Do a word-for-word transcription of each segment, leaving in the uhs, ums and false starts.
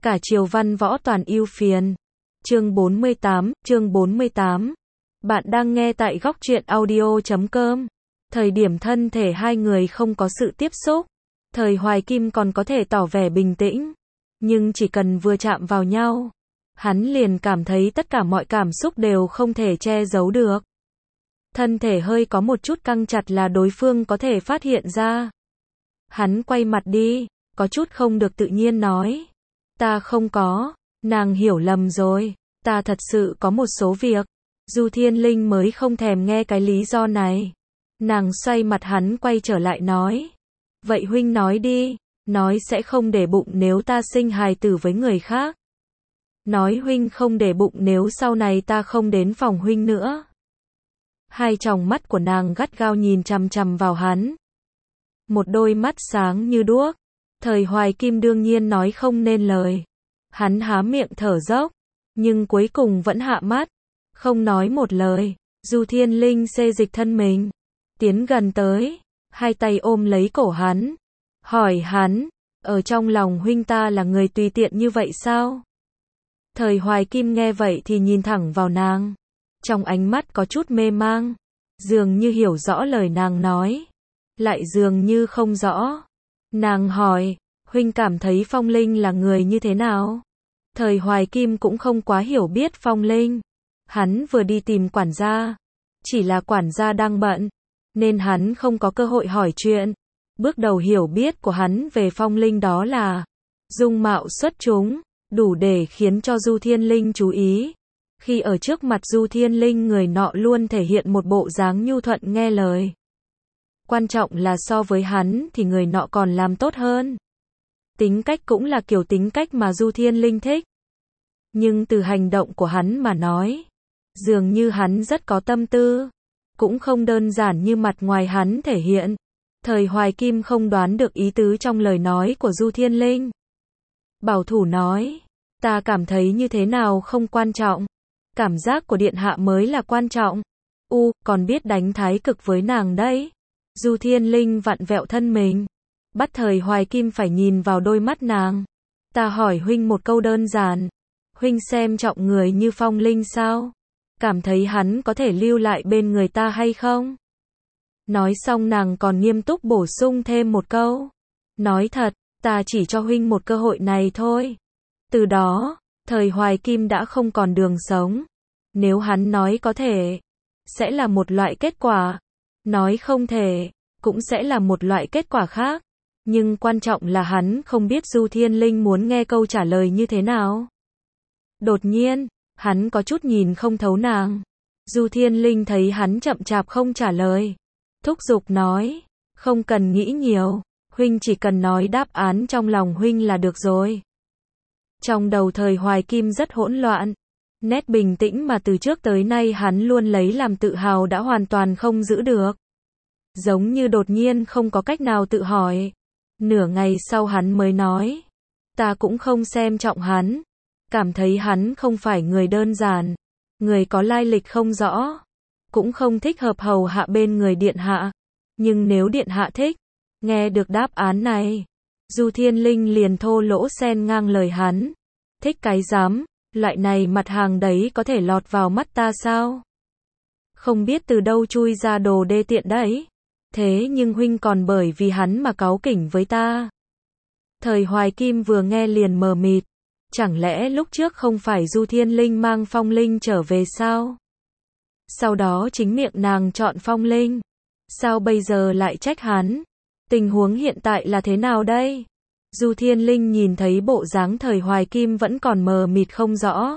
Cả triều văn võ toàn ưu phiền. Chương bốn mươi tám, chương bốn mươi tám. Bạn đang nghe tại góc truyện audio chấm com. Thời điểm thân thể hai người không có sự tiếp xúc, Thời Hoài Kim còn có thể tỏ vẻ bình tĩnh, nhưng chỉ cần vừa chạm vào nhau, hắn liền cảm thấy tất cả mọi cảm xúc đều không thể che giấu được. Thân thể hơi có một chút căng chặt là đối phương có thể phát hiện ra. Hắn quay mặt đi, có chút không được tự nhiên nói. Ta không có, nàng hiểu lầm rồi, ta thật sự có một số việc. Du Thiên Linh mới không thèm nghe cái lý do này. Nàng xoay mặt hắn quay trở lại nói. Vậy huynh nói đi, nói sẽ không để bụng nếu ta sinh hài tử với người khác. Nói huynh không để bụng nếu sau này ta không đến phòng huynh nữa. Hai tròng mắt của nàng gắt gao nhìn chằm chằm vào hắn. Một đôi mắt sáng như đuốc. Thời Hoài Kim đương nhiên nói không nên lời. Hắn há miệng thở dốc, nhưng cuối cùng vẫn hạ mắt, không nói một lời. Du Thiên Linh xê dịch thân mình, tiến gần tới, hai tay ôm lấy cổ hắn, hỏi hắn, ở trong lòng huynh ta là người tùy tiện như vậy sao? Thời Hoài Kim nghe vậy thì nhìn thẳng vào nàng, trong ánh mắt có chút mê mang, dường như hiểu rõ lời nàng nói, lại dường như không rõ. Nàng hỏi, huynh cảm thấy Phong Linh là người như thế nào? Thời Hoài Kim cũng không quá hiểu biết Phong Linh. Hắn vừa đi tìm quản gia, chỉ là quản gia đang bận, nên hắn không có cơ hội hỏi chuyện. Bước đầu hiểu biết của hắn về Phong Linh đó là dung mạo xuất chúng, đủ để khiến cho Du Thiên Linh chú ý. Khi ở trước mặt Du Thiên Linh, người nọ luôn thể hiện một bộ dáng nhu thuận nghe lời. Quan trọng là so với hắn thì người nọ còn làm tốt hơn. Tính cách cũng là kiểu tính cách mà Du Thiên Linh thích. Nhưng từ hành động của hắn mà nói, dường như hắn rất có tâm tư, cũng không đơn giản như mặt ngoài hắn thể hiện. Thời Hoài Kim không đoán được ý tứ trong lời nói của Du Thiên Linh. Bảo thủ nói, ta cảm thấy như thế nào không quan trọng, cảm giác của điện hạ mới là quan trọng. U, còn biết đánh thái cực với nàng đấy. Du Thiên Linh vặn vẹo thân mình, bắt Thời Hoài Kim phải nhìn vào đôi mắt nàng. Ta hỏi huynh một câu đơn giản, huynh xem trọng người như Phong Linh sao? Cảm thấy hắn có thể lưu lại bên người ta hay không? Nói xong nàng còn nghiêm túc bổ sung thêm một câu. Nói thật, ta chỉ cho huynh một cơ hội này thôi. Từ đó, Thời Hoài Kim đã không còn đường sống. Nếu hắn nói có thể, sẽ là một loại kết quả. Nói không thể, cũng sẽ là một loại kết quả khác. Nhưng quan trọng là hắn không biết Du Thiên Linh muốn nghe câu trả lời như thế nào. Đột nhiên, hắn có chút nhìn không thấu nàng. Du Thiên Linh thấy hắn chậm chạp không trả lời, thúc giục nói, không cần nghĩ nhiều, huynh chỉ cần nói đáp án trong lòng huynh là được rồi. Trong đầu Thời Hoài Kim rất hỗn loạn, nét bình tĩnh mà từ trước tới nay hắn luôn lấy làm tự hào đã hoàn toàn không giữ được. Giống như đột nhiên không có cách nào tự hỏi. Nửa ngày sau hắn mới nói, ta cũng không xem trọng hắn, cảm thấy hắn không phải người đơn giản, người có lai lịch không rõ, cũng không thích hợp hầu hạ bên người điện hạ. Nhưng nếu điện hạ thích, nghe được đáp án này, Du Thiên Linh liền thô lỗ xen ngang lời hắn. Thích cái dám, loại này mặt hàng đấy có thể lọt vào mắt ta sao? Không biết từ đâu chui ra đồ đê tiện đấy. Thế nhưng huynh còn bởi vì hắn mà cáu kỉnh với ta. Thời Hoài Kim vừa nghe liền mờ mịt. Chẳng lẽ lúc trước không phải Du Thiên Linh mang Phong Linh trở về sao? Sau đó chính miệng nàng chọn Phong Linh. Sao bây giờ lại trách hắn? Tình huống hiện tại là thế nào đây? Du Thiên Linh nhìn thấy bộ dáng Thời Hoài Kim vẫn còn mờ mịt không rõ.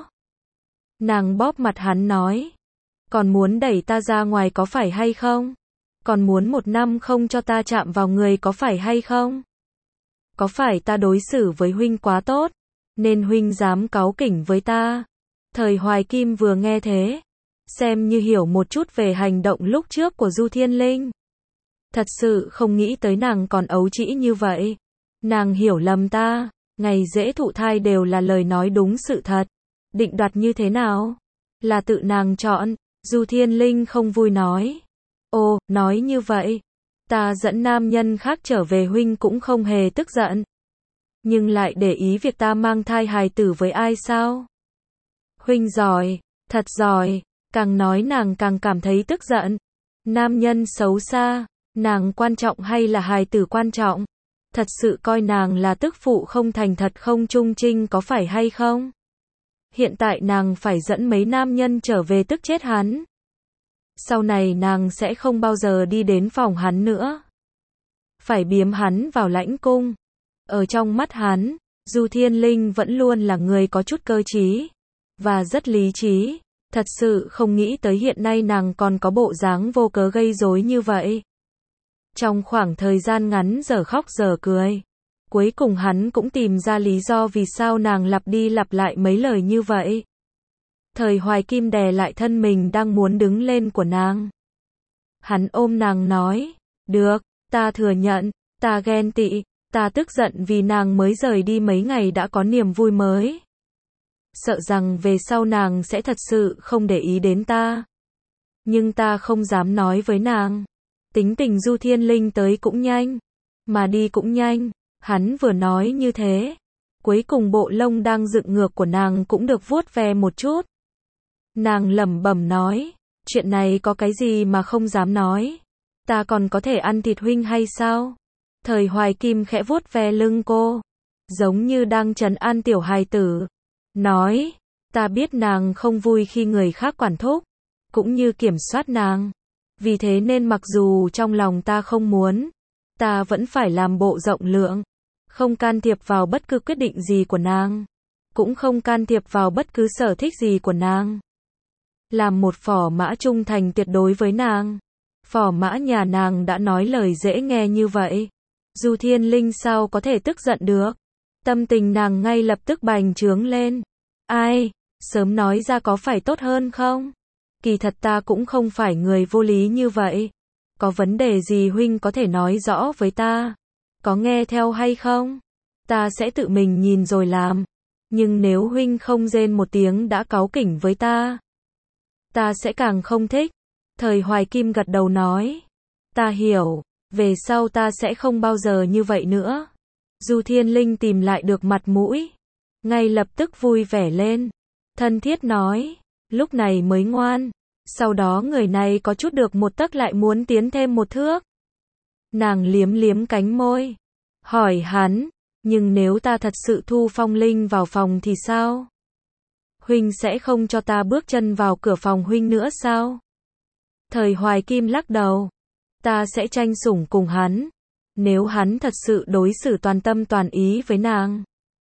Nàng bóp mặt hắn nói. Còn muốn đẩy ta ra ngoài có phải hay không? Còn muốn một năm không cho ta chạm vào người có phải hay không? Có phải ta đối xử với huynh quá tốt, nên huynh dám cáu kỉnh với ta? Thời Hoài Kim vừa nghe thế, xem như hiểu một chút về hành động lúc trước của Du Thiên Linh. Thật sự không nghĩ tới nàng còn ấu trĩ như vậy. Nàng hiểu lầm ta, ngày dễ thụ thai đều là lời nói đúng sự thật. Định đoạt như thế nào? Là tự nàng chọn. Du Thiên Linh không vui nói. Ồ, nói như vậy, ta dẫn nam nhân khác trở về huynh cũng không hề tức giận. nhưng lại để ý việc ta mang thai hài tử với ai sao? Huynh giỏi, thật giỏi, càng nói nàng càng cảm thấy tức giận. Nam nhân xấu xa, nàng quan trọng hay là hài tử quan trọng? Thật sự coi nàng là tức phụ không thành thật không trung trinh có phải hay không? Hiện tại nàng phải dẫn mấy nam nhân trở về tức chết hắn. Sau này nàng sẽ không bao giờ đi đến phòng hắn nữa. Phải biếm hắn vào lãnh cung. Ở trong mắt hắn, Du Thiên Linh vẫn luôn là người có chút cơ trí và rất lý trí. Thật sự không nghĩ tới hiện nay nàng còn có bộ dáng vô cớ gây rối như vậy. Trong khoảng thời gian ngắn giờ khóc giờ cười. Cuối cùng hắn cũng tìm ra lý do vì sao nàng lặp đi lặp lại mấy lời như vậy. Thời Hoài Kim đè lại thân mình đang muốn đứng lên của nàng. Hắn ôm nàng nói, được, ta thừa nhận, ta ghen tị, ta tức giận vì nàng mới rời đi mấy ngày đã có niềm vui mới. Sợ rằng về sau nàng sẽ thật sự không để ý đến ta. Nhưng ta không dám nói với nàng. Tính tình Du Thiên Linh tới cũng nhanh, mà đi cũng nhanh. Hắn vừa nói như thế, cuối cùng bộ lông đang dựng ngược của nàng cũng được vuốt ve một chút. Nàng lẩm bẩm nói, chuyện này có cái gì mà không dám nói? Ta còn có thể ăn thịt huynh hay sao? Thời Hoài Kim khẽ vuốt ve lưng cô, giống như đang trấn an tiểu hài tử. Nói, ta biết nàng không vui khi người khác quản thúc, cũng như kiểm soát nàng. Vì thế nên mặc dù trong lòng ta không muốn, ta vẫn phải làm bộ rộng lượng, không can thiệp vào bất cứ quyết định gì của nàng, cũng không can thiệp vào bất cứ sở thích gì của nàng. Làm một phò mã trung thành tuyệt đối với nàng. Phò mã nhà nàng đã nói lời dễ nghe như vậy. Du Thiên Linh sao có thể tức giận được? Tâm tình nàng ngay lập tức bành trướng lên. Ai, sớm nói ra có phải tốt hơn không? Kỳ thật ta cũng không phải người vô lý như vậy. Có vấn đề gì huynh có thể nói rõ với ta? Có nghe theo hay không? Ta sẽ tự mình nhìn rồi làm. Nhưng nếu huynh không rên một tiếng đã cáu kỉnh với ta, ta sẽ càng không thích. Thời Hoài Kim gật đầu nói, ta hiểu, về sau ta sẽ không bao giờ như vậy nữa. Du Thiên Linh tìm lại được mặt mũi, ngay lập tức vui vẻ lên, thân thiết nói, lúc này mới ngoan. Sau đó người này có chút được một tấc lại muốn tiến thêm một thước. Nàng liếm liếm cánh môi, hỏi hắn, nhưng nếu ta thật sự thu Phong Linh vào phòng thì sao? Huynh sẽ không cho ta bước chân vào cửa phòng huynh nữa sao? Thời Hoài Kim lắc đầu, ta sẽ tranh sủng cùng hắn. Nếu hắn thật sự đối xử toàn tâm toàn ý với nàng,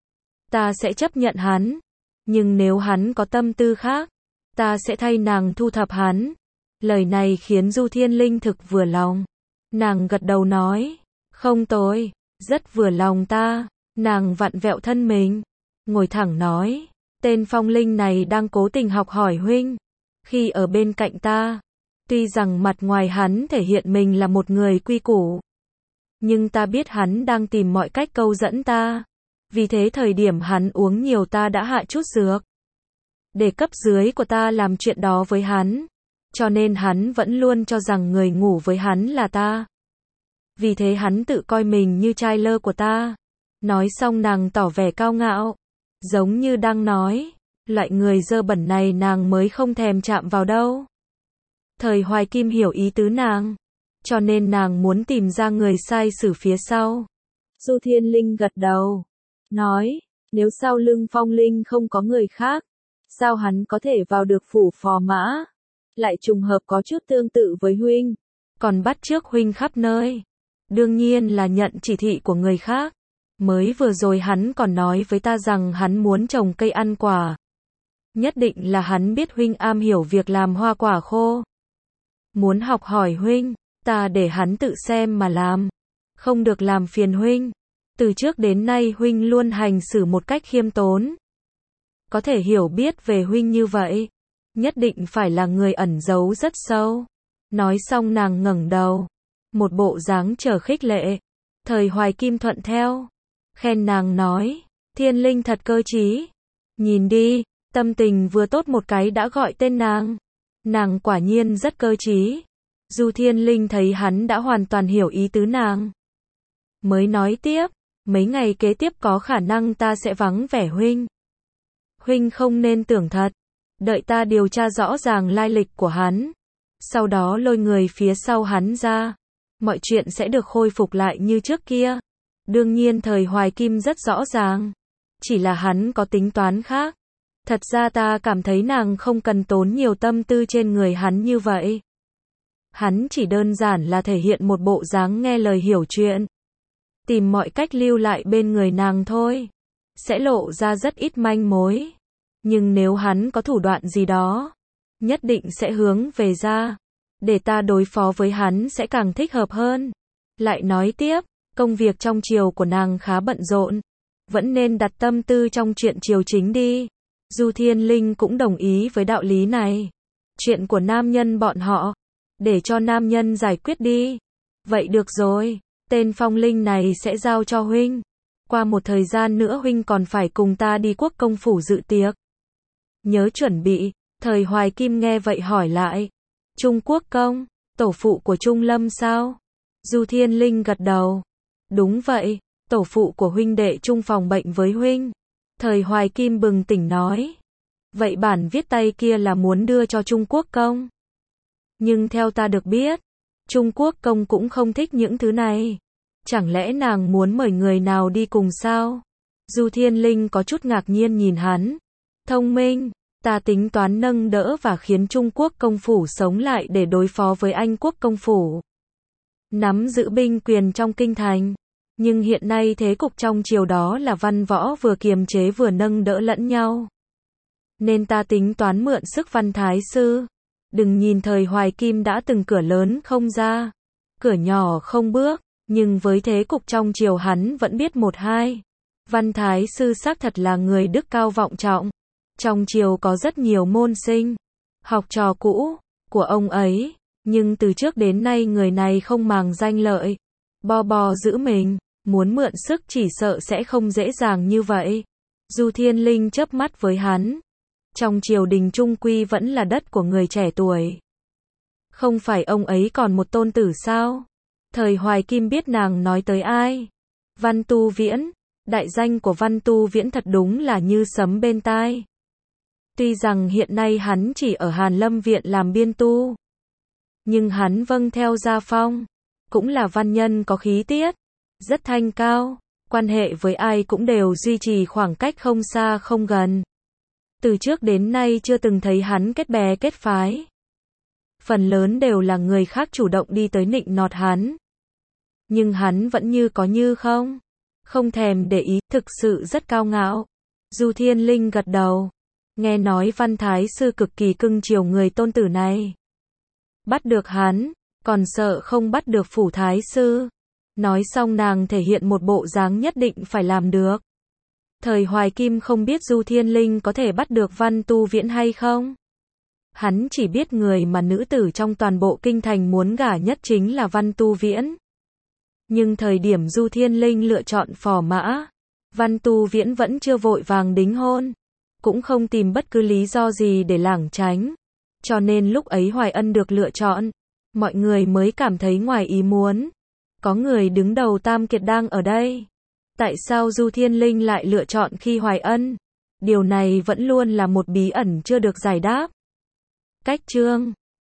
ta sẽ chấp nhận hắn. Nhưng nếu hắn có tâm tư khác, ta sẽ thay nàng thu thập hắn. Lời này khiến Du Thiên Linh thực vừa lòng. Nàng gật đầu nói, không tồi, rất vừa lòng ta. Nàng vặn vẹo thân mình, ngồi thẳng nói, tên Phong Linh này đang cố tình học hỏi huynh. Khi ở bên cạnh ta, tuy rằng mặt ngoài hắn thể hiện mình là một người quy củ, nhưng ta biết hắn đang tìm mọi cách câu dẫn ta. Vì thế thời điểm hắn uống nhiều ta đã hạ chút dược, để cấp dưới của ta làm chuyện đó với hắn. Cho nên hắn vẫn luôn cho rằng người ngủ với hắn là ta. Vì thế hắn tự coi mình như trai lơ của ta. Nói xong nàng tỏ vẻ cao ngạo, giống như đang nói, loại người dơ bẩn này nàng mới không thèm chạm vào đâu. Thời Hoài Kim hiểu ý tứ nàng, cho nên nàng muốn tìm ra người sai xử phía sau. Du Thiên Linh gật đầu, nói, nếu sau lưng Phong Linh không có người khác, sao hắn có thể vào được phủ phò mã? Lại trùng hợp có chút tương tự với huynh, còn bắt chước huynh khắp nơi. Đương nhiên là nhận chỉ thị của người khác. Mới vừa rồi hắn còn nói với ta rằng hắn muốn trồng cây ăn quả. Nhất định là hắn biết huynh am hiểu việc làm hoa quả khô. Muốn học hỏi huynh, ta để hắn tự xem mà làm. Không được làm phiền huynh. Từ trước đến nay huynh luôn hành xử một cách khiêm tốn. Có thể hiểu biết về huynh như vậy, nhất định phải là người ẩn giấu rất sâu. Nói xong nàng ngẩng đầu, một bộ dáng chờ khích lệ. Thời Hoài Kim thuận theo, khen nàng nói, Thiên Linh thật cơ trí. Nhìn đi, tâm tình vừa tốt một cái đã gọi tên nàng. Nàng quả nhiên rất cơ trí. Du Thiên Linh thấy hắn đã hoàn toàn hiểu ý tứ nàng, mới nói tiếp, mấy ngày kế tiếp có khả năng ta sẽ vắng vẻ huynh. Huynh không nên tưởng thật, đợi ta điều tra rõ ràng lai lịch của hắn, sau đó lôi người phía sau hắn ra, mọi chuyện sẽ được khôi phục lại như trước kia. Đương nhiên thời Hoài Kim rất rõ ràng, chỉ là hắn có tính toán khác. Thật ra ta cảm thấy nàng không cần tốn nhiều tâm tư trên người hắn như vậy. Hắn chỉ đơn giản là thể hiện một bộ dáng nghe lời hiểu chuyện, tìm mọi cách lưu lại bên người nàng thôi. Sẽ lộ ra rất ít manh mối, nhưng nếu hắn có thủ đoạn gì đó, nhất định sẽ hướng về ra. Để ta đối phó với hắn sẽ càng thích hợp hơn. Lại nói tiếp, công việc trong triều của nàng khá bận rộn, vẫn nên đặt tâm tư trong chuyện triều chính đi. Du Thiên Linh cũng đồng ý với đạo lý này. Chuyện của nam nhân bọn họ, để cho nam nhân giải quyết đi. Vậy được rồi, tên Phong Linh này sẽ giao cho huynh. Qua một thời gian nữa huynh còn phải cùng ta đi Quốc công phủ dự tiệc. Nhớ chuẩn bị. Thời Hoài Kim nghe vậy hỏi lại. Trung Quốc công, tổ phụ của Trung Lâm sao? Du Thiên Linh gật đầu. Đúng vậy, tổ phụ của huynh đệ chung phòng bệnh với huynh. Thời Hoài Kim bừng tỉnh nói. Vậy bản viết tay kia là muốn đưa cho Trung Quốc công. Nhưng theo ta được biết, Trung Quốc công cũng không thích những thứ này. Chẳng lẽ nàng muốn mời người nào đi cùng sao? Du Thiên Linh có chút ngạc nhiên nhìn hắn. Thông minh, ta tính toán nâng đỡ và khiến Trung Quốc công phủ sống lại để đối phó với Anh quốc công phủ. Nắm giữ binh quyền trong kinh thành. Nhưng hiện nay thế cục trong triều đó là văn võ vừa kiềm chế vừa nâng đỡ lẫn nhau. Nên ta tính toán mượn sức Văn Thái Sư. Đừng nhìn thời Hoài Kim đã từng cửa lớn không ra, cửa nhỏ không bước, nhưng với thế cục trong triều hắn vẫn biết một hai. Văn Thái Sư xác thật là người đức cao vọng trọng. Trong triều có rất nhiều môn sinh, học trò cũ của ông ấy, nhưng từ trước đến nay người này không màng danh lợi, bo bo giữ mình, muốn mượn sức chỉ sợ sẽ không dễ dàng như vậy. Du Thiên Linh chớp mắt với hắn. Trong triều đình trung quy vẫn là đất của người trẻ tuổi. Không phải ông ấy còn một tôn tử sao? Thời Hoài Kim biết nàng nói tới ai. Văn Tu Viễn. Đại danh của Văn Tu Viễn thật đúng là như sấm bên tai. Tuy rằng hiện nay hắn chỉ ở Hàn Lâm Viện làm biên tu, nhưng hắn vâng theo gia phong, cũng là văn nhân có khí tiết, rất thanh cao, quan hệ với ai cũng đều duy trì khoảng cách không xa không gần. Từ trước đến nay chưa từng thấy hắn kết bè kết phái. Phần lớn đều là người khác chủ động đi tới nịnh nọt hắn. Nhưng hắn vẫn như có như không. Không thèm để ý, thực sự rất cao ngạo. Du Thiên Linh gật đầu. Nghe nói Văn Thái Sư cực kỳ cưng chiều người tôn tử này. Bắt được hắn, còn sợ không bắt được Phủ Thái Sư. Nói xong nàng thể hiện một bộ dáng nhất định phải làm được. Thời Hoài Kim không biết Du Thiên Linh có thể bắt được Văn Tu Viễn hay không. Hắn chỉ biết người mà nữ tử trong toàn bộ kinh thành muốn gả nhất chính là Văn Tu Viễn. Nhưng thời điểm Du Thiên Linh lựa chọn phò mã, Văn Tu Viễn vẫn chưa vội vàng đính hôn, cũng không tìm bất cứ lý do gì để lảng tránh. Cho nên lúc ấy Hoài Ân được lựa chọn, mọi người mới cảm thấy ngoài ý muốn. Có người đứng đầu Tam Kiệt đang ở đây. Tại sao Du Thiên Linh lại lựa chọn khi Hoài Ân? Điều này vẫn luôn là một bí ẩn chưa được giải đáp. Cách chương